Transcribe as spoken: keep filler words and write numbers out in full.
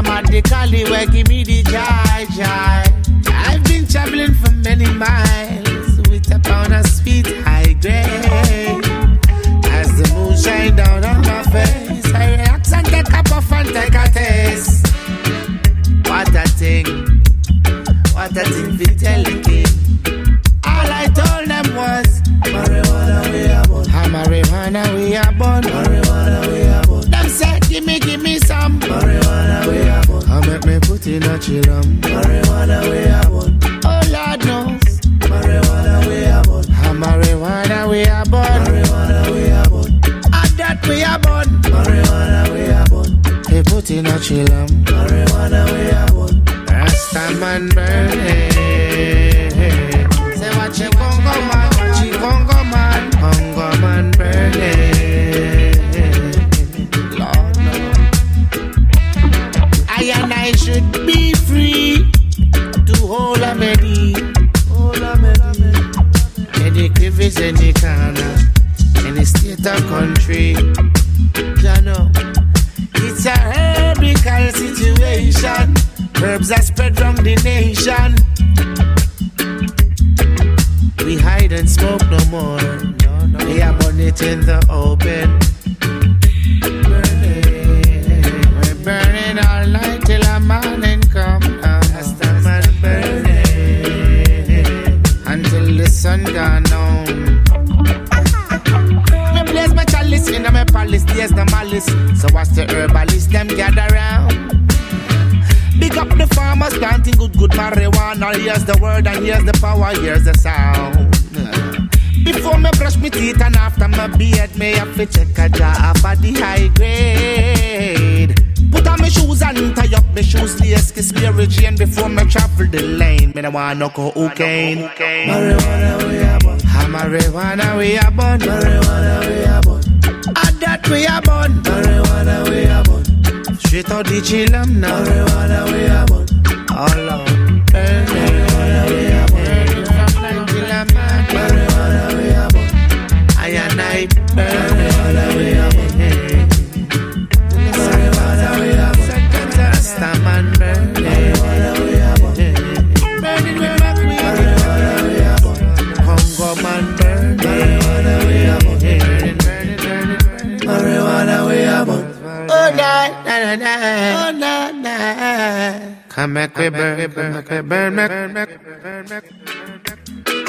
I'm at the Cali where give me the joy, joy. I've been traveling for many miles with a pound of sweet high grade. As the moon shine down on my face, I relax and take a puff and take a taste. What a thing, what a thing for telling king. All I told them was marijuana we are born, ha marijuana we are born, marijuana we are born. Them said give me, give me some marijuana we are born. I make me put in a chillum, marijuana we are born. Oh Lord knows, marijuana we are born, ha marijuana we are born, marijuana we are born. And that we are born, marijuana we are born. They put in a chillum, marijuana we are born. Rastaman burning. Say watch it Congo man, watch it Congo man, Congo man burning. Lord no. I and I should be free to hold a medi, hold a medi. Any crevice, any corner, any state or country, you know. It's a herbical situation. Herbs are spread around the nation. We hide and smoke no more. No, no. We are burn it in the open. Burning. We're burning all night till the morning come. That's the man burning until the sun gone down. Me blaze my chalice in my palace. There's no malice. So what's the herbalist? Them gather round. Big up the farmers planting good, good marijuana. Here's the word and here's the power, here's the sound. Before me brush my teeth and after my beard, me have to check a jar for the high grade. Put on my shoes and tie up my shoes, lace, kiss me a chain before me travel the lane. Me no want no cocaine. Marijuana we are born, ha marijuana we are born, marijuana we are born. And that we are born, marijuana we are born. Straight out the chillum now, marijuana we are born. All out, marijuana we are born. From night till a man, marijuana we are born. I and I, marijuana we are born. Marijuana we are born. Rastaman burn, marijuana we are born. Burning with back we are born. Congo man burn, marijuana we are born. Burning, burning, burning, burning. Marijuana we are born. Oh na na na, oh na na. Come back, we burn, come back, we burn, burn, burn, burn, burn.